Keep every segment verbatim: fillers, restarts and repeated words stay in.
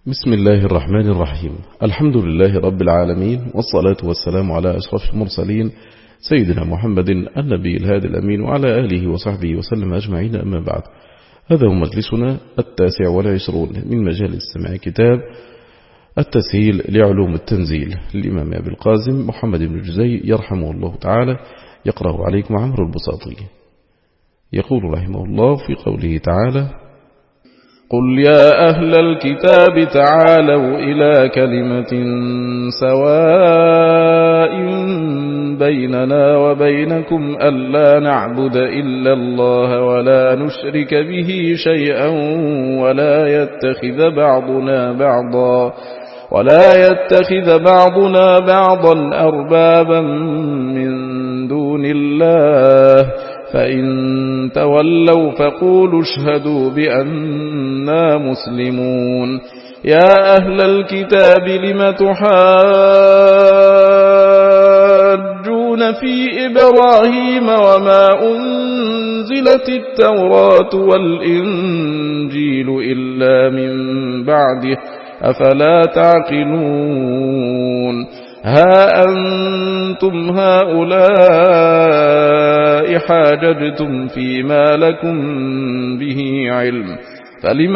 بسم الله الرحمن الرحيم. الحمد لله رب العالمين، والصلاة والسلام على أشرف المرسلين سيدنا محمد النبي الهادي الأمين وعلى آله وصحبه وسلم أجمعين، أما بعد. هذا هو مجلسنا التاسع والعشرون من مجالس سماع كتاب التسهيل لعلوم التنزيل للإمام أبي القاسم محمد بن جزي يرحمه الله تعالى، يقرأ عليكم عمرو البساطي. يقول رحمه الله في قوله تعالى: قل يا أهل الكتاب تعالوا إلى كلمة سواء بيننا وبينكم ألا نعبد إلا الله ولا نشرك به شيئا ولا يتخذ بعضنا بعضا ولا يتخذ بعضنا بعضا أربابا من دون الله، فإن تولوا فقولوا اشهدوا بأننا مسلمون. يا أهل الكتاب لم تحاجون في إبراهيم وما أنزلت التوراة والإنجيل إلا من بعده، أفلا تعقلون؟ ها أنتم هؤلاء حاججتم فيما لكم به علم، فلم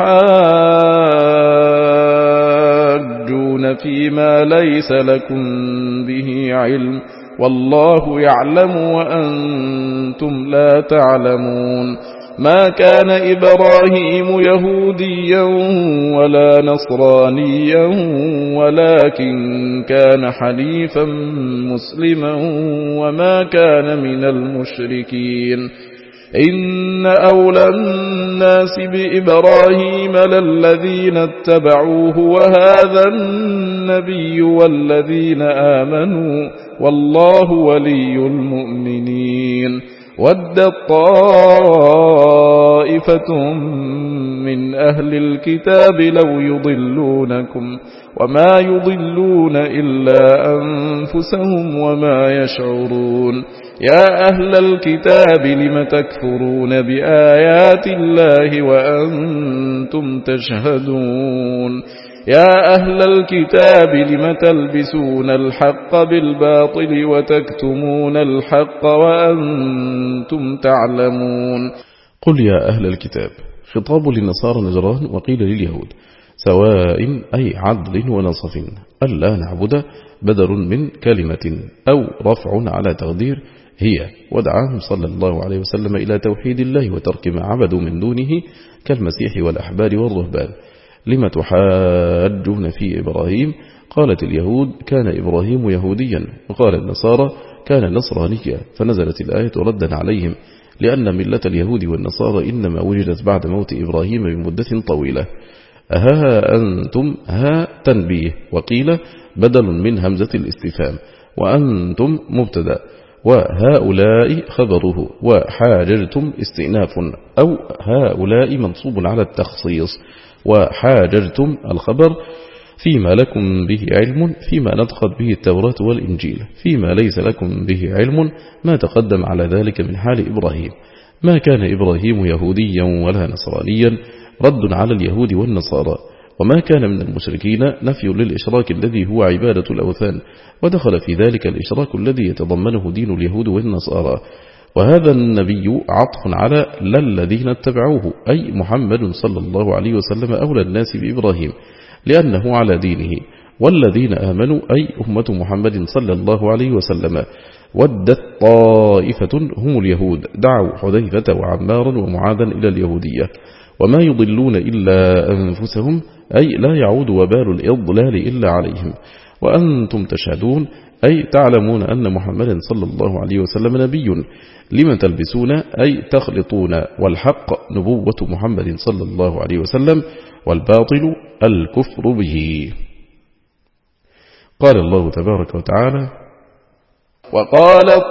تحاجون فيما ليس لكم به علم، والله يعلم وأنتم لا تعلمون. ما كان إبراهيم يهوديا ولا نصرانيا ولكن كان حنيفا مسلما وما كان من المشركين. إن أولى الناس بإبراهيم للذين اتبعوه وهذا النبي والذين آمنوا، والله ولي المؤمنين. ودت طائفة من أهل الكتاب لو يضلونكم وما يضلون إلا أنفسهم وما يشعرون. يا أهل الكتاب لم تكفرون بآيات الله وأنتم تشهدون؟ يا أهل الكتاب لم تلبسون الحق بالباطل وتكتمون الحق وأنتم تعلمون؟ قل يا أهل الكتاب، خطاب لنصارى نجران وقيل لليهود، سواء أي عدل ونصف، ألا نعبد بدل من كلمة أو رفع على تقدير هي، ودعاهم صلى الله عليه وسلم إلى توحيد الله وترك ما عبدوا من دونه كالمسيح والأحبار والرهبان. لم تحاجون في إبراهيم؟ قالت اليهود كان إبراهيم يهوديا، وقال النصارى كان نصرانيا، فنزلت الآية ردا عليهم، لأن ملة اليهود والنصارى إنما وجدت بعد موت إبراهيم بمدة طويلة. ها أنتم ها تنبيه، وقيل بدل من همزة الاستفهام، وأنتم مبتدأ، وهؤلاء خبره، وحاججتم استئناف، أو هؤلاء منصوب على التخصيص، وحاججتم الخبر فيما لكم به علم، فيما نطقت به التوراة والإنجيل، فيما ليس لكم به علم ما تقدم على ذلك من حال إبراهيم. ما كان إبراهيم يهوديا ولا نصرانيا، رد على اليهود والنصارى. وما كان من المشركين، نفي للإشراك الذي هو عبادة الأوثان، ودخل في ذلك الإشراك الذي يتضمنه دين اليهود والنصارى. وهذا النبي عطف على للذين اتبعوه، أي محمد صلى الله عليه وسلم أولى الناس بإبراهيم لأنه على دينه، والذين آمنوا أي أمة محمد صلى الله عليه وسلم. ودت طائفة هم اليهود، دعوا حذيفة وعمارا ومعاذا إلى اليهودية. وما يضلون إلا أنفسهم، أي لا يعود وبال الإضلال إلا عليهم. وأنتم تشهدون، أي تعلمون أن محمدا صلى الله عليه وسلم نبي. لمن تلبسون، أي تخلطون، والحق نبوة محمد صلى الله عليه وسلم، والباطل الكفر به. قال الله تبارك وتعالى: وقالت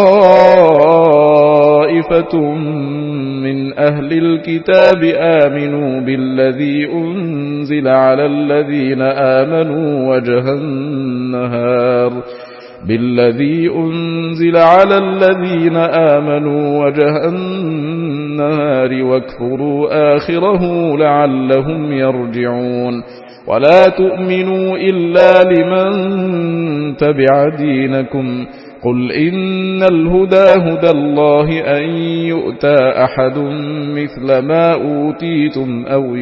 طائفة من أهل الكتاب آمنوا بالذي أنزل على الذين آمنوا وجه النهار بالذي أنزل على الذين آمنوا وجه النهار واكفروا آخره لعلهم يرجعون. ولا تؤمنوا إلا لمن تبع دينكم قل إن الهدى هدى الله أن يؤتى أحد مثل ما أوتيتم أو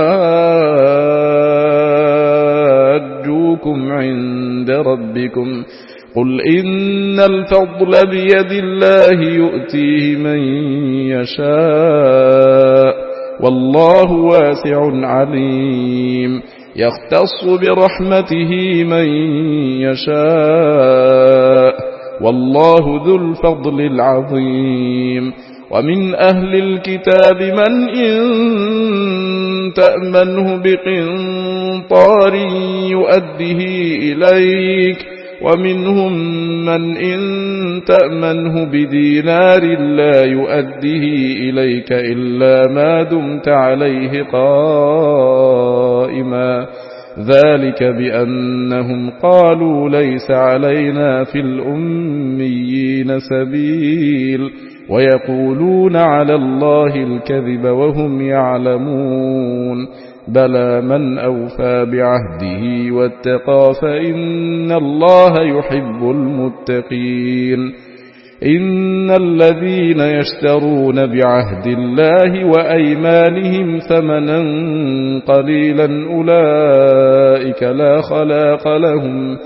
يحاجوكم عند ربكم قل إن الفضل بيد الله يؤتيه من يشاء والله واسع عليم يختص برحمته من يشاء والله ذو الفضل العظيم ومن أهل الكتاب من إن تأمنه بقنطار يؤده إليك ومنهم من إن تأمنه بدينار لا يؤده إليك إلا ما دمت عليه قائما ذلك بأنهم قالوا ليس علينا في الأميين سبيل ويقولون على الله الكذب وهم يعلمون بلى من أوفى بعهده واتقى فإن الله يحب المتقين إن الذين يشترون بعهد الله وأيمانهم ثمنا قليلا أولئك لا خلاق لهم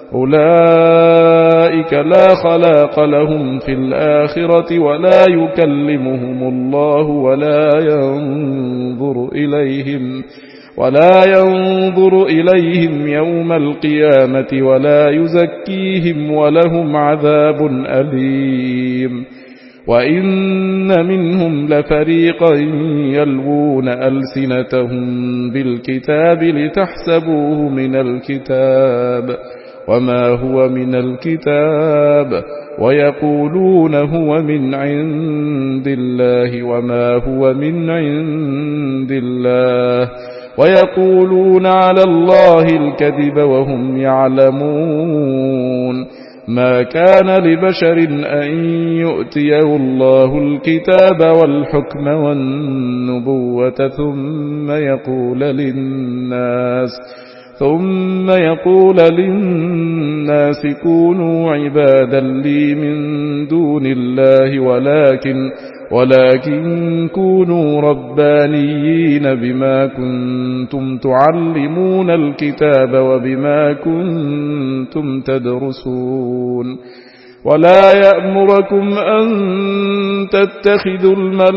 أولئك لا خلاق لهم في الآخرة ولا يكلمهم الله ولا ينظر إليهم ولا ينظر إليهم يوم القيامة ولا يزكيهم ولهم عذاب أليم وإن منهم لفريقا يلوون ألسنتهم بالكتاب لتحسبوه من الكتاب وما هو من الكتاب ويقولون هو من عند الله وما هو من عند الله ويقولون على الله الكذب وهم يعلمون ما كان لبشر أن يؤتيه الله الكتاب والحكم والنبوة ثم يقول للناس ثم يقول للناس كونوا عبادا لي من دون الله ولكن ولكن كونوا ربانيين بما كنتم تعلمون الكتاب وبما كنتم تدرسون ولا يأمركم أن تتخذوا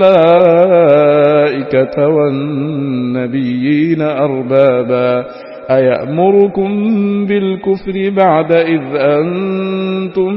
الملائكة والنبيين أربابا أيأمركم بالكفر بعد إذ أنتم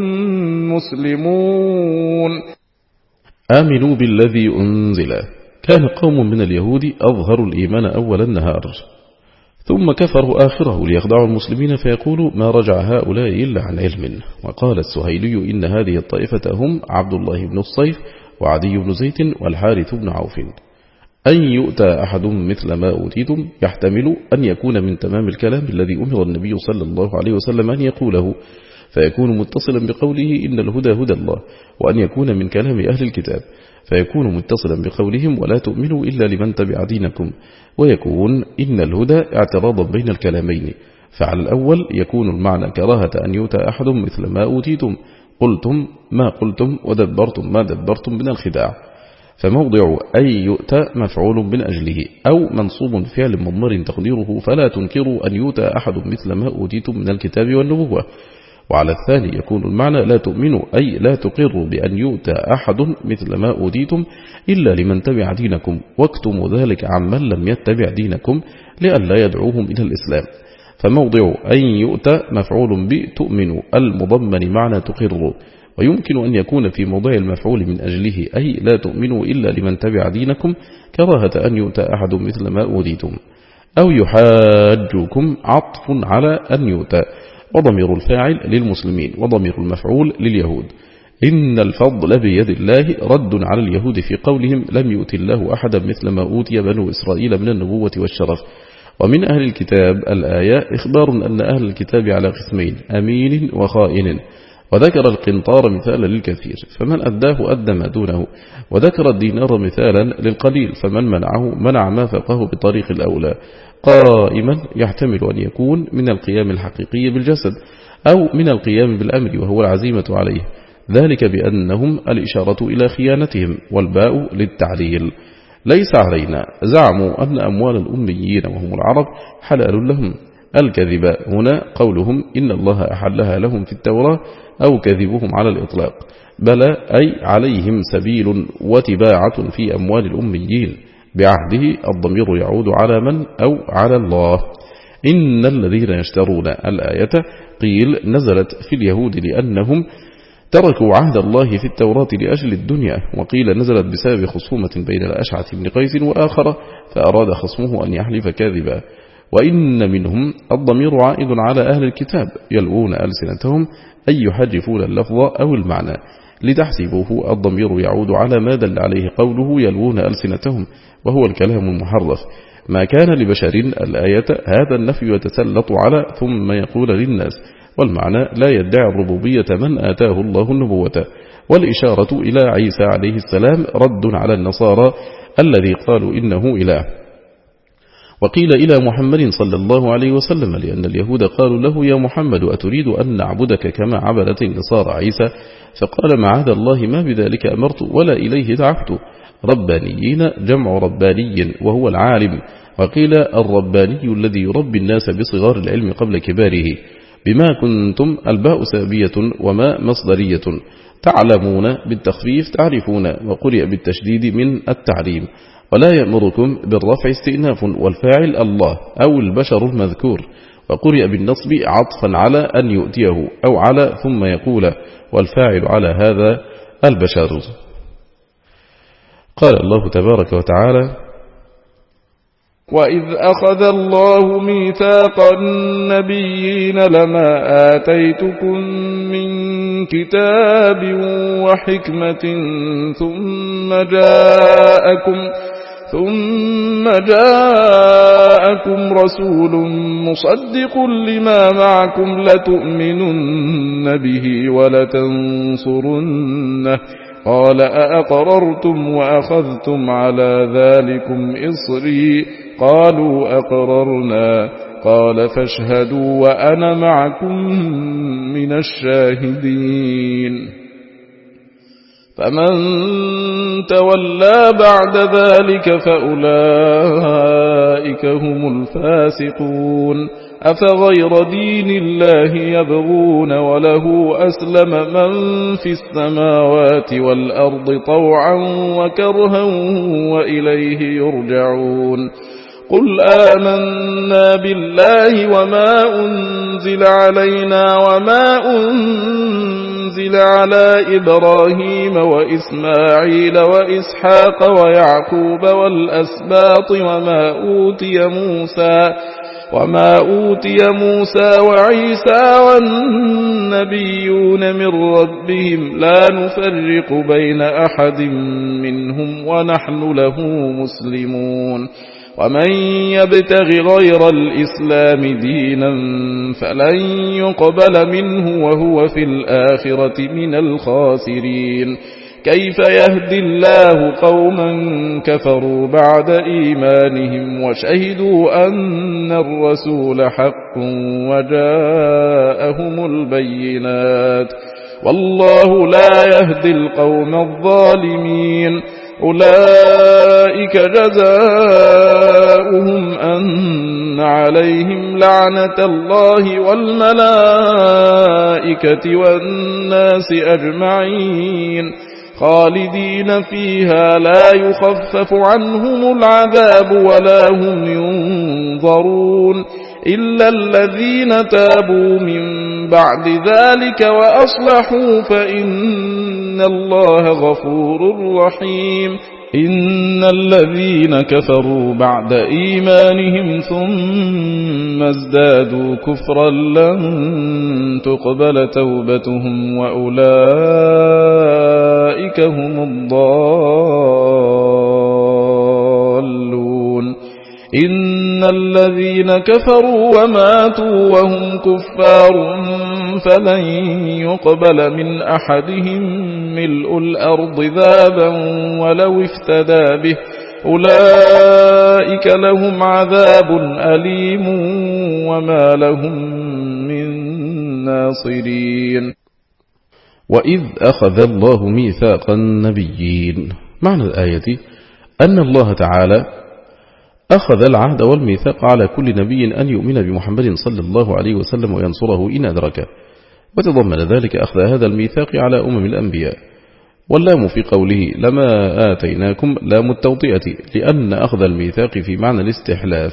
مسلمون آمنوا بالذي أنزل. كان قوم من اليهود أظهروا الإيمان أول النهار ثم كفروا آخره ليخدعوا المسلمين فيقولوا ما رجع هؤلاء إلا عن علم. وقال السهيلي إن هذه الطائفة هم عبد الله بن الصيف وعدي بن زيد والحارث بن عوف. أن يؤتى أحد مثل ما أوتيتم يحتمل أن يكون من تمام الكلام الذي أمر النبي صلى الله عليه وسلم أن يقوله فيكون متصلا بقوله إن الهدى هدى الله وأن يكون من كلام أهل الكتاب فيكون متصلا بقولهم ولا تؤمنوا إلا لمن تبع دينكم ويكون إن الهدى اعتراضا بين الكلامين فعلى الأول يكون المعنى كراهة أن يؤتى أحد مثل ما أوتيتم قلتم ما قلتم ودبرتم ما دبرتم من الخداع فموضع أي يؤتى مفعول من أجله أو منصوب فعل مضمر تقديره فلا تنكروا أن يؤتى أحد مثل ما أوتيتم من الكتاب والنبوة. وعلى الثاني يكون المعنى لا تؤمنوا أي لا تقروا بأن يؤتى أحد مثل ما أوتيتم إلا لمن تبع دينكم واكتموا ذلك عمن لم يتبع دينكم لئلا يدعوهم إلى الإسلام. فموضع أن يؤتى مفعول بتؤمنوا المضمن معنى تقروا ويمكن أن يكون في موضع المفعول من أجله أي لا تؤمنوا إلا لمن تبع دينكم كراهة أن يؤتى أحد مثل ما أوتيتم أو يحاجوكم عطف على أن يؤتى وضمير الفاعل للمسلمين وضمير المفعول لليهود. إن الفضل بيد الله رد على اليهود في قولهم لم يؤت الله أحدا مثل ما أوتي بنو إسرائيل من النبوة والشرف. ومن أهل الكتاب الآية إخبار أن أهل الكتاب على قسمين أمين وخائن وذكر القنطار مثالا للكثير فمن أداه أدى ما دونه وذكر الدينار مثالا للقليل فمن منعه منع ما فقه بطريق الأولى قائما يحتمل أن يكون من القيام الحقيقي بالجسد أو من القيام بالأمر وهو العزيمة عليه، ذلك بأنهم الإشارة إلى خيانتهم، والباء للتعليل. ليس علينا زعموا أن أموال الأميين وهم العرب حلال لهم. الكذب هنا قولهم إن الله أحلها لهم في التوراة أو كذبهم على الإطلاق، بل أي عليهم سبيل وتباعة في أموال الأميين. بعهده الضمير يعود على من أو على الله. إن الذين يشترون الآية قيل نزلت في اليهود لأنهم تركوا عهد الله في التوراة لأجل الدنيا، وقيل نزلت بسبب خصومة بين الأشعث بن قيس وآخر فأراد خصمه أن يحلف كاذبا. وإن منهم الضمير عائد على أهل الكتاب يلوون ألسنتهم أي يحرفون اللفظ أو المعنى. لتحسبوه الضمير يعود على ما دل عليه قوله يلوون ألسنتهم، وهو الكلام المحرف. ما كان لبشر الآية هذا النفي يتسلط على ثم يقول للناس، والمعنى لا يدعي الربوبية من آتاه الله النبوة. والإشارة إلى عيسى عليه السلام رد على النصارى الذي قالوا إنه إله. وقيل إلى محمد صلى الله عليه وسلم لأن اليهود قالوا له يا محمد أتريد أن نعبدك كما عبدت النصارى عيسى؟ فقال معاذ الله ما بذلك أمرت ولا إليه دعفت. ربانيين جمع رباني وهو العالم. وقيل الرباني الذي يربي الناس بصغار العلم قبل كباره. بما كنتم الباء سابية وما مصدرية. تعلمون بالتخفيف تعرفون، وقرئ بالتشديد من التعليم. ولا يأمركم بالرفع استئناف، والفاعل الله أو البشر المذكور. وقرئ بالنصب عطفا على أن يؤتيه أو على ثم يقول، والفاعل على هذا البشر. قال الله تبارك وتعالى وإذ أخذ الله ميثاق النبيين لما آتيتكم من كتاب وحكمة ثم جاءكم ثم جاءكم رسول مصدق لما معكم لتؤمنن به ولتنصرنه قال أأقررتم وأخذتم على ذلكم إصري قالوا أقررنا قال فاشهدوا وأنا معكم من الشاهدين. فمن تولى بعد ذلك فأولئك هم الفاسقون. أفغير دين الله يبغون وله أسلم من في السماوات والأرض طوعا وكرها وإليه يرجعون. قل آمنا بالله وما أنزل علينا وما أنزل على إبراهيم وإسماعيل وإسحاق ويعقوب والأسباط وما أوتي موسى وما أوتي موسى وعيسى والنبيون من ربهم لا نفرق بين أحد منهم ونحن له مسلمون. ومن يبتغ غير الإسلام دينا فلن يقبل منه وهو في الآخرة من الخاسرين. كيف يهدي الله قوما كفروا بعد إيمانهم وشهدوا أن الرسول حق وجاءهم البينات والله لا يهدي القوم الظالمين. أولئك جزاؤهم أن عليهم لعنة الله والملائكة والناس أجمعين خالدين فيها لا يخفف عنهم العذاب ولا هم ينظرون إلا الذين تابوا من بعد ذلك وأصلحوا فإن الله غفور رحيم. إن الذين كفروا بعد إيمانهم ثم ازدادوا كفرا لن تقبل توبتهم وأولئك هم الضالون. إن الذين كفروا وماتوا وهم كفار فلن يقبل من أحدهم ملء الأرض ذهبا ولو افتدى به أولئك لهم عذاب أليم وما لهم من ناصرين. وإذ أخذ الله ميثاق النبيين. معنى الآية أن الله تعالى أخذ العهد والميثاق على كل نبي أن يؤمن بمحمد صلى الله عليه وسلم وينصره إن أدركه، وتضمن ذلك أخذ هذا الميثاق على أمم الأنبياء. واللام في قوله لما آتيناكم لام التوطئة، لأن أخذ الميثاق في معنى الاستحلاف.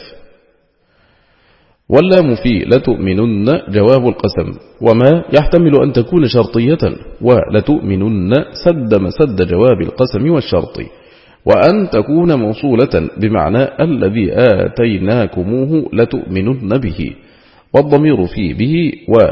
واللام في لتؤمنن جواب القسم، وما يحتمل أن تكون شرطية، ولتؤمنن سد مسد جواب القسم والشرط، وأن تكون موصولة بمعنى الذي آتيناكموه لتؤمنن به، والضمير في به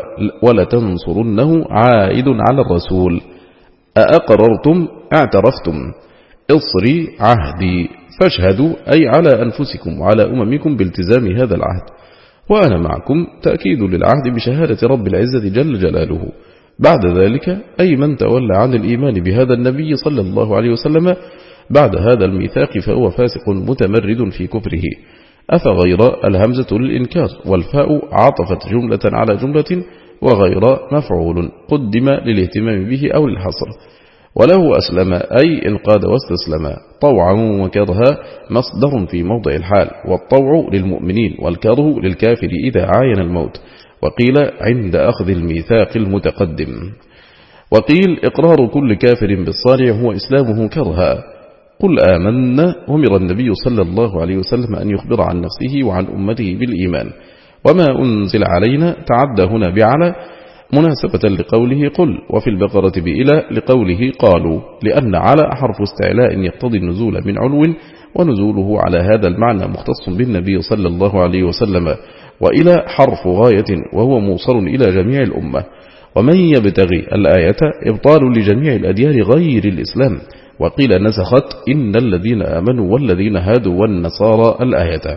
ولتنصرنه عائد على الرسول. أأقررتم اعترفتم، اصري عهدي فاشهدوا، أي على أنفسكم وعلى أممكم بالتزام هذا العهد، وأنا معكم تأكيد للعهد بشهادة رب العزة جل جلاله. بعد ذلك أي من تولى عن الإيمان بهذا النبي صلى الله عليه وسلم بعد هذا الميثاق فهو فاسق متمرد في كفره. أفغير الهمزة للإنكار، والفاء عطفت جملة على جملة، وغير مفعول قدم للاهتمام به أو للحصر. وله أسلم أي انقاد واستسلم، طوعا وكرها مصدر في موضع الحال، والطوع للمؤمنين والكره للكافر إذا عاين الموت، وقيل عند أخذ الميثاق المتقدم. وقيل إقرار كل كافر بالصارع هو إسلامه كرها. قل آمنا، أمر النبي صلى الله عليه وسلم أن يخبر عن نفسه وعن أمته بالإيمان. وما أنزل علينا تعدى هنا بعلى مناسبة لقوله قل، وفي البقرة بإلى لقوله قالوا، لأن على حرف استعلاء يقتضي النزول من علو، ونزوله على هذا المعنى مختص بالنبي صلى الله عليه وسلم. وإلى حرف غاية وهو موصل إلى جميع الأمة. ومن يبتغي الآية إبطال لجميع الأديان غير الإسلام. وقيل نسخت إن الذين آمنوا والذين هادوا والنصارى الآية.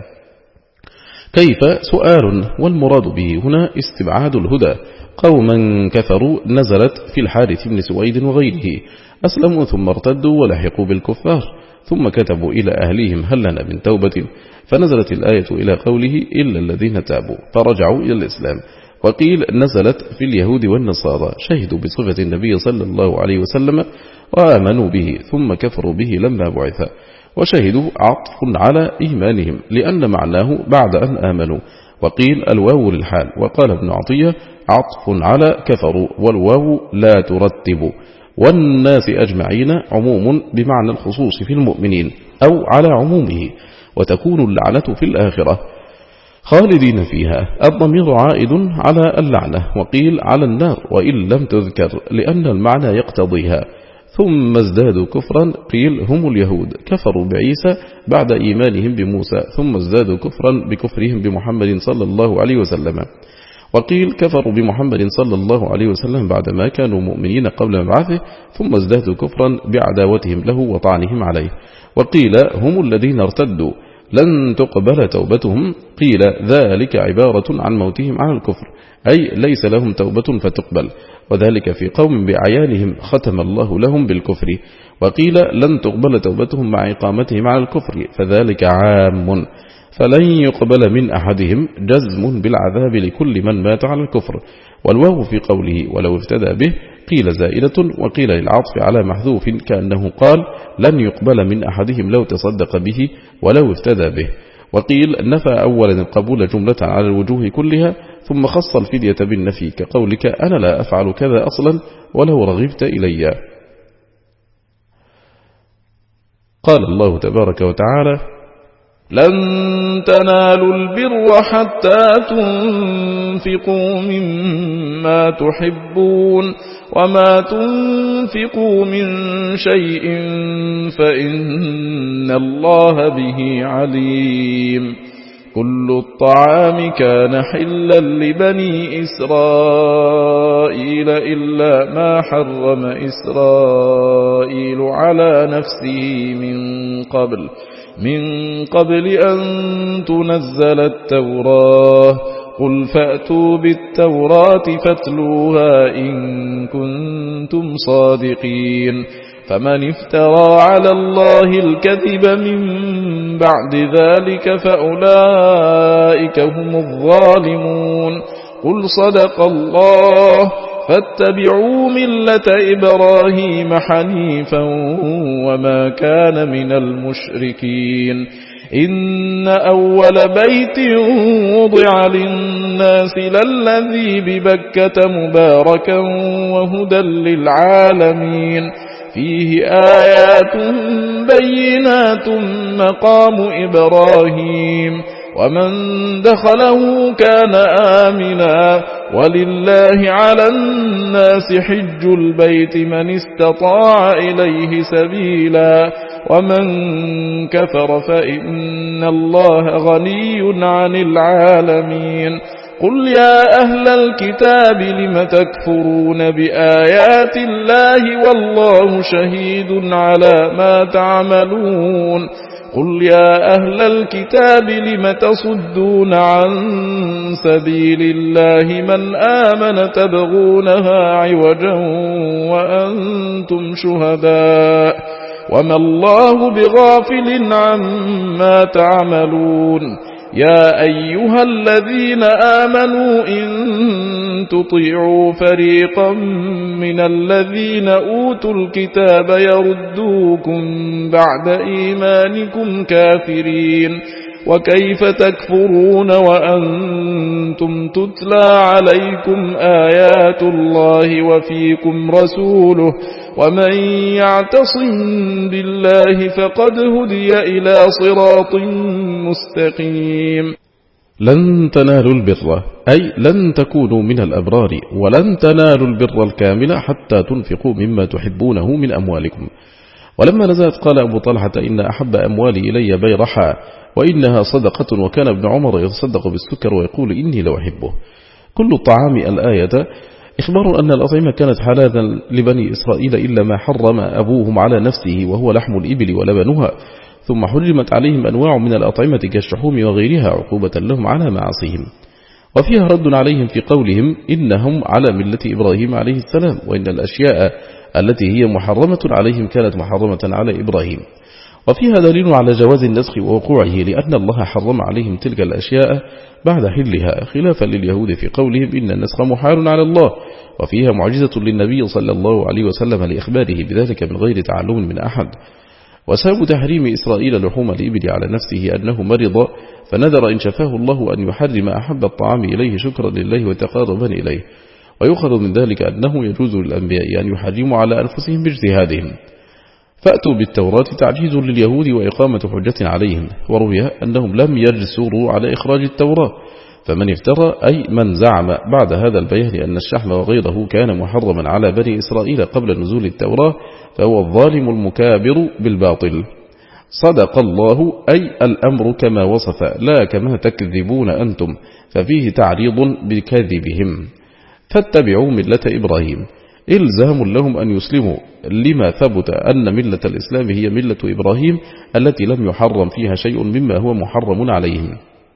كيف سؤال، والمراد به هنا استبعاد الهدى. قوما كفروا نزلت في الحارث بن سويد وغيره، أسلموا ثم ارتدوا ولحقوا بالكفار، ثم كتبوا إلى أهليهم هل لنا من توبة، فنزلت الآية إلى قوله إلا الذين تابوا فرجعوا إلى الإسلام. وقيل نزلت في اليهود والنصارى، شهدوا بصفة النبي صلى الله عليه وسلم وآمنوا به ثم كفروا به لما بعث، وشهدوا عطف على إيمانهم لأن معناه بعد أن آمنوا. وقيل الواو للحال، وقال ابن عطية عطف على كفروا، والواو لا ترتب. والناس أجمعين عموم بمعنى الخصوص في المؤمنين أو على عمومه، وتكون اللعنة في الآخرة خالدين فيها. الضمير عائد على اللعنة، وقيل على النار وإن لم تذكر لأن المعنى يقتضيها. ثم ازدادوا كفرا، قيل هم اليهود كفروا بعيسى بعد إيمانهم بموسى، ثم ازدادوا كفرا بكفرهم بمحمد صلى الله عليه وسلم. وقيل كفروا بمحمد صلى الله عليه وسلم بعدما كانوا مؤمنين قبل مبعثه، ثم ازدادوا كفرا بعداوتهم له وطعنهم عليه. وقيل هم الذين ارتدوا لن تقبل توبتهم، قيل ذلك عبارة عن موتهم على الكفر، أي ليس لهم توبة فتقبل، وذلك في قوم بعيانهم ختم الله لهم بالكفر. وقيل لن تقبل توبتهم مع إقامتهم على الكفر، فذلك عام، فلن يقبل من أحدهم جزم بالعذاب لكل من مات على الكفر. والواو في قوله ولو افتدى به قيل زائدة، وقيل للعطف على محذوف كأنه قال لن يقبل من أحدهم لو تصدق به ولو افتدى به. وقيل نفى أولا القبول جملة على الوجوه كلها، ثم خص الفدية بالنفي كقولك أنا لا أفعل كذا أصلا ولو رغبت إلي. قال الله تبارك وتعالى لن تنالوا البر حتى تنفقوا مما تحبون وما تنفقوا من شيء فإن الله به عليم. كل الطعام كان حلا لبني إسرائيل إلا ما حرم إسرائيل على نفسه من قبل من قبل أن تنزل التوراة. قل فأتوا بالتوراة فاتلوها إن كنتم صادقين. فمن افترى على الله الكذب من بعد ذلك فأولئك هم الظالمون. قل صدق الله فاتبعوا ملة إبراهيم حنيفا وما كان من المشركين. إن أول بيت وضع للناس للذي ببكة مباركا وهدى للعالمين فيه آيات بينات مقام إبراهيم ومن دخله كان آمنا ولله على الناس حج البيت من استطاع إليه سبيلا ومن كفر فإن الله غني عن العالمين. قل يا أهل الكتاب لم تكفرون بآيات الله والله شهيد على ما تعملون. قل يا أهل الكتاب لم تصدون عن سبيل الله من آمن تبغونها عوجا وأنتم شهداء وما الله بغافل عما تعملون. يا أيها الذين آمنوا إن تطيعوا فريقا من الذين أوتوا الكتاب يردوكم بعد إيمانكم كافرين وكيف تكفرون وأنتم تتلى عليكم آيات الله وفيكم رسوله ومن يعتصم بالله فقد هدي إلى صراط مستقيم. لن تنالوا البر أي لن تكونوا من الأبرار ولن تنالوا البر الكامل حتى تنفقوا مما تحبونه من أموالكم. ولما نزلت قال أبو طلحة إن أحب أموالي إلي بيرحا وإنها صدقة وكان ابن عمر يتصدق بالسكر ويقول إني لو أحبه. كل الطعام الآية إخبار أن الأطعمة كانت حلالا لبني إسرائيل إلا ما حرم أبوهم على نفسه وهو لحم الإبل ولبنها، ثم حرمت عليهم أنواع من الأطعمة كالشحوم وغيرها عقوبة لهم على معاصيهم. وفيها رد عليهم في قولهم إنهم على ملة إبراهيم عليه السلام وإن الأشياء التي هي محرمة عليهم كانت محرمة على إبراهيم. وفيها دليل على جواز النسخ ووقوعه لأن الله حرم عليهم تلك الأشياء بعد حلها خلافا لليهود في قولهم إن النسخ محال على الله. وفيها معجزة للنبي صلى الله عليه وسلم لإخباره بذلك من غير تعلم من أحد. وسبب تحريم إسرائيل لحوم الإبل على نفسه أنه مرض فنذر إن شفاه الله أن يحرم أحب الطعام إليه شكرا لله وتقاربا إليه. ويؤخذ من ذلك أنه يجوز للأنبياء أن يحرموا على أنفسهم باجتهادهم. فأتوا بالتوراة تعجيز لليهود وإقامة حجة عليهم. وروي أنهم لم يجسروا على إخراج التوراة. فمن افترى أي من زعم بعد هذا البيان أن الشحم وغيره كان محرما على بني إسرائيل قبل نزول التوراة فهو الظالم المكابر بالباطل. صدق الله أي الأمر كما وصف لا كما تكذبون أنتم، ففيه تعريض بكذبهم. فاتبعوا ملة إبراهيم إلزام لهم أن يسلموا لما ثبت أن ملة الإسلام هي ملة إبراهيم التي لم يحرم فيها شيء مما هو محرم عليهم.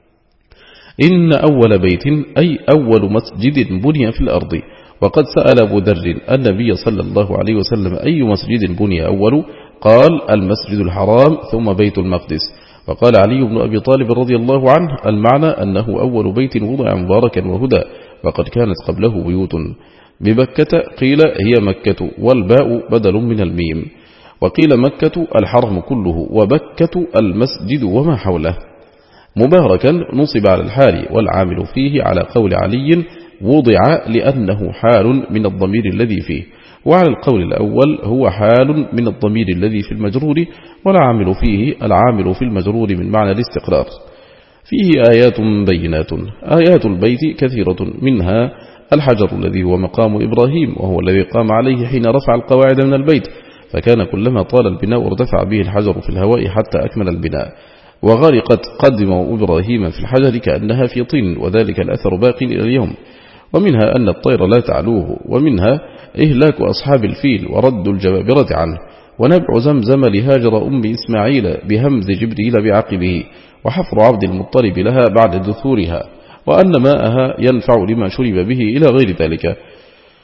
إن أول بيت أي أول مسجد بني في الأرض. وقد سأل أبو ذر النبي صلى الله عليه وسلم أي مسجد بني أول؟ قال المسجد الحرام ثم بيت المقدس. وقال علي بن أبي طالب رضي الله عنه المعنى أنه أول بيت وضع مباركا وهدى وقد كانت قبله بيوت ببكة. قيل هي مكة والباء بدل من الميم. وقيل مكة الحرم كله وبكة المسجد وما حوله. مباركا نصب على الحال والعامل فيه على قول علي وضع لأنه حال من الضمير الذي فيه، وعلى القول الأول هو حال من الضمير الذي في المجرور والعامل فيه العامل في المجرور من معنى الاستقرار. فيه آيات بينات. آيات البيت كثيرة منها الحجر الذي هو مقام إبراهيم وهو الذي قام عليه حين رفع القواعد من البيت، فكان كلما طال البناء ارتفع به الحجر في الهواء حتى أكمل البناء. وغرقت قدم إبراهيم في الحجر كأنها في طين وذلك الأثر باق إلى اليوم. ومنها أن الطير لا تعلوه. ومنها إهلاك أصحاب الفيل ورد الجبابرة عنه. ونبع زمزم لهاجر أم إسماعيل بهمز جبريل بعقبه. وحفر عبد المطلب لها بعد دثورها. وأن ماءها ينفع لما شرب به إلى غير ذلك.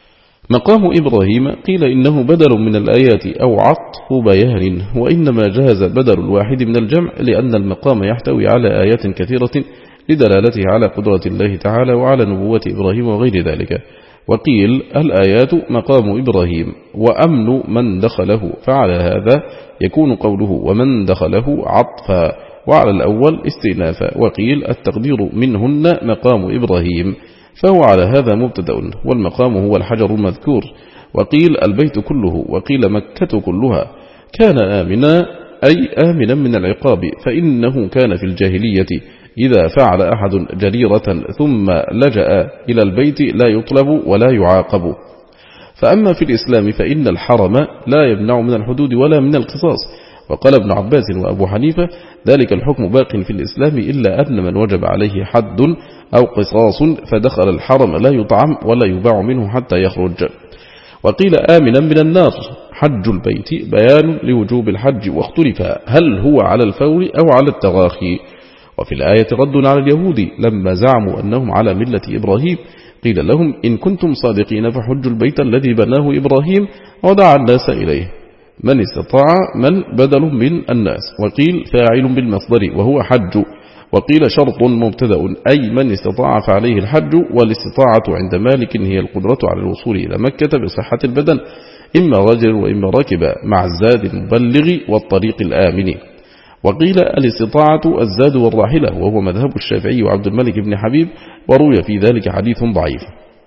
مقام إبراهيم قيل إنه بدل من الآيات أو عطف بيان، وإنما جاز بدل الواحد من الجمع لأن المقام يحتوي على آيات كثيرة لدلالته على قدرة الله تعالى وعلى نبوة إبراهيم وغير ذلك. وقيل الآيات مقام إبراهيم وأمن من دخله، فعلى هذا يكون قوله ومن دخله عطفا، وعلى الأول استئنافا. وقيل التقدير منهن مقام إبراهيم، فهو على هذا مبتدأ، والمقام هو الحجر المذكور. وقيل البيت كله، وقيل مكة كلها. كان آمنا أي آمنا من العقاب، فإنه كان في الجاهلية إذا فعل أحد جريرة ثم لجأ إلى البيت لا يطلب ولا يعاقب. فأما في الإسلام فإن الحرم لا يمنع من الحدود ولا من القصاص. وقال ابن عباس وأبو حنيفة ذلك الحكم باق في الإسلام إلا أن من وجب عليه حد أو قصاص فدخل الحرم لا يطعم ولا يباع منه حتى يخرج. وقيل آمنا من النار حج البيت بيان لوجوب الحج، واختلف هل هو على الفور أو على التراخي. وفي الآية رد على اليهود لما زعموا أنهم على ملة إبراهيم، قيل لهم إن كنتم صادقين فحجوا البيت الذي بناه إبراهيم ودعا الناس إليه. من استطاع من بدل من الناس، وقيل فاعل بالمصدر وهو حج، وقيل شرط مبتدأ أي من استطاع فعليه الحج. والاستطاعة عند مالك هي القدرة على الوصول إلى مكة بصحة البدن، إما رجل وإما ركب مع الزاد المبلغ والطريق الآمن. وقيل الاستطاعة الزاد والراحلة، وهو مذهب الشافعي وعبد الملك بن حبيب، وروي في ذلك حديث ضعيف.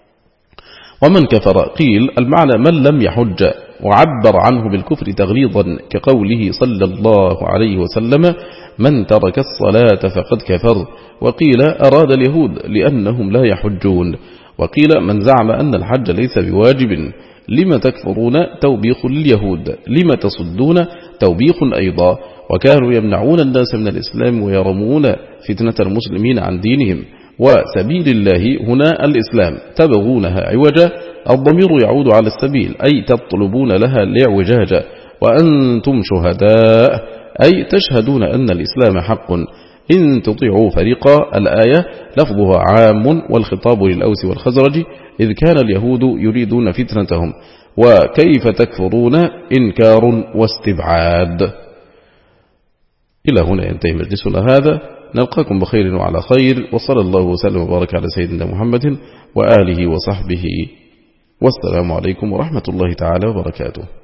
ومن كفر قيل المعنى من لم يحج، وعبر عنه بالكفر تغليظا كقوله صلى الله عليه وسلم من ترك الصلاة فقد كفر. وقيل أراد اليهود لأنهم لا يحجون. وقيل من زعم أن الحج ليس بواجب لما تكفرون توبيخ لليهود، لما تصدون توبيخ أيضا. وكانوا يمنعون الناس من الإسلام ويرمون فتنة المسلمين عن دينهم، وسبيل الله هنا الإسلام تبغونها عوجا، الضمير يعود على السبيل أي تطلبون لها لعوجاجا. وأنتم شهداء أي تشهدون أن الإسلام حق إن تطيعوا فريقا. الآية لفظها عام والخطاب للأوس والخزرج، إذ كان اليهود يريدون فتنتهم. وكيف تكفرون إنكار واستبعاد. إلى هنا ينتهي مجلسنا هذا، نلقاكم بخير وعلى خير، وصلى الله وسلم وبارك على سيدنا محمد وآله وصحبه، والسلام عليكم ورحمة الله تعالى وبركاته.